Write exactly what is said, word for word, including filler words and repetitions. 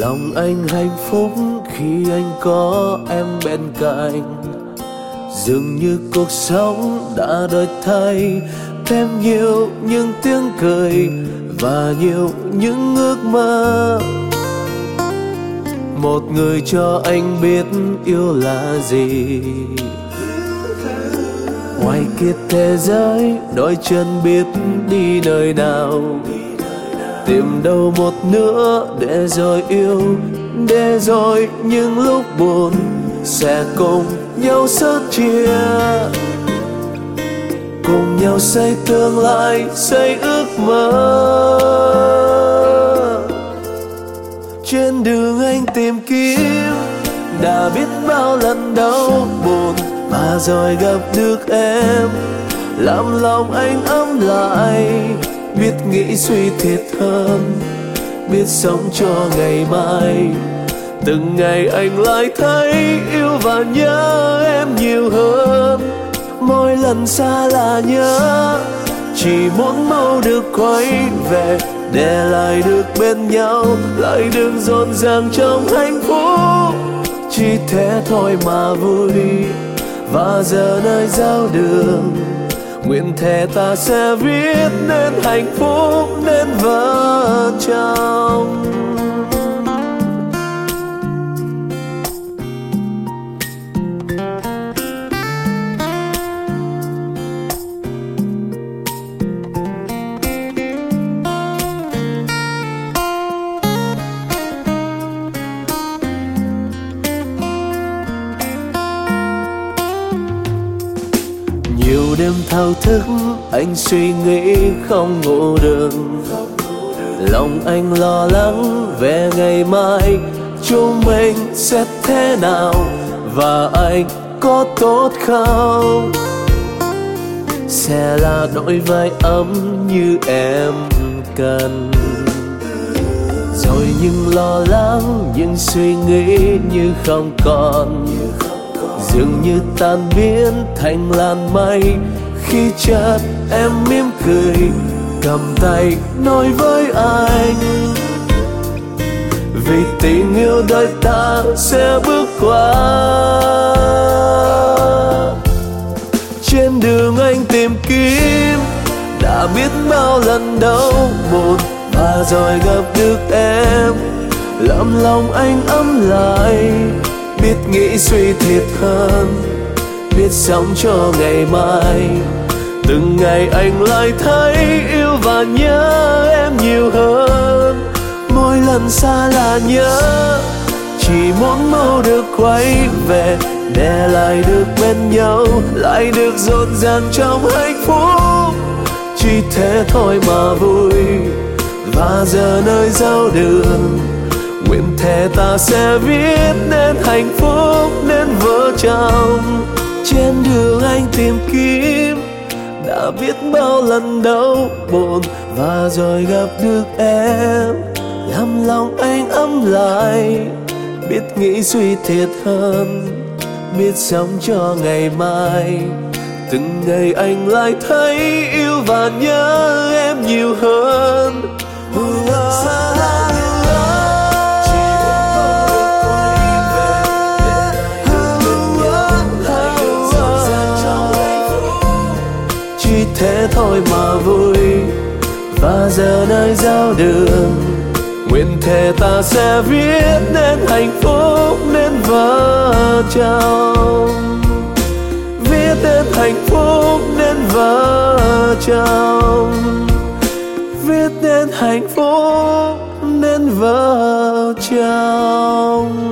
Lòng anh hạnh phúc khi anh có em bên cạnh. Dường như cuộc sống đã đổi thay, thêm nhiều những tiếng cười và nhiều những ước mơ. Một người cho anh biết yêu là gì. Ngoài kia thế giới, đôi chân biết đi nơi nào. Tìm đâu một nữa để rồi yêu, để rồi những lúc buồn sẽ cùng nhau sớt chia. Cùng nhau xây tương lai, xây ước mơ. Trên đường anh tìm kiếm, đã biết bao lần đau buồn, mà rồi gặp được em, làm lòng anh ấm lại. Biết nghĩ suy thiệt hơn, biết sống cho ngày mai. Từng ngày anh lại thấy yêu và nhớ em nhiều hơn. Mỗi lần xa là nhớ, chỉ muốn mau được quay về, để lại được bên nhau, lại được rộn ràng trong hạnh phúc. Chỉ thế thôi mà vui, và giờ nơi giao đường, nguyện thề ta sẽ viết nên hạnh phúc, nên vợ chồng. Nhiều đêm thao thức anh suy nghĩ không ngủ được. Lòng anh lo lắng về ngày mai chúng mình sẽ thế nào, và anh có tốt không? Sẽ là đôi vai ấm như em cần. Rồi những lo lắng, những suy nghĩ như không còn, dường như tan biến thành làn mây. Khi chợt em mỉm cười, cầm tay nói với anh, vì tình yêu đời ta sẽ bước qua. Trên đường anh tìm kiếm, đã biết bao lần đau buồn, và rồi gặp được em, làm lòng anh ấm lại. Biết nghĩ suy thiệt hơn, biết sống cho ngày mai. Từng ngày anh lại thấy yêu và nhớ em nhiều hơn. Mỗi lần xa là nhớ, chỉ muốn mau được quay về, để lại được bên nhau, lại được rộn ràng trong hạnh phúc. Chỉ thế thôi mà vui, và giờ nơi giao đường, nguyện thề ta sẽ viết nên hạnh phúc, nên vợ chồng. Trên đường anh tìm kiếm, đã biết bao lần đau buồn, và rồi gặp được em, làm lòng anh ấm lại. Biết nghĩ suy thiệt hơn, biết sống cho ngày mai. Từng ngày anh lại thấy yêu và nhớ em nhiều hơn. Thế thôi mà vui, và giờ nơi giao đường, nguyện thề ta sẽ viết nên hạnh phúc, nên vợ chồng. Viết nên hạnh phúc, nên vợ chồng. Viết nên hạnh phúc, nên vợ chồng.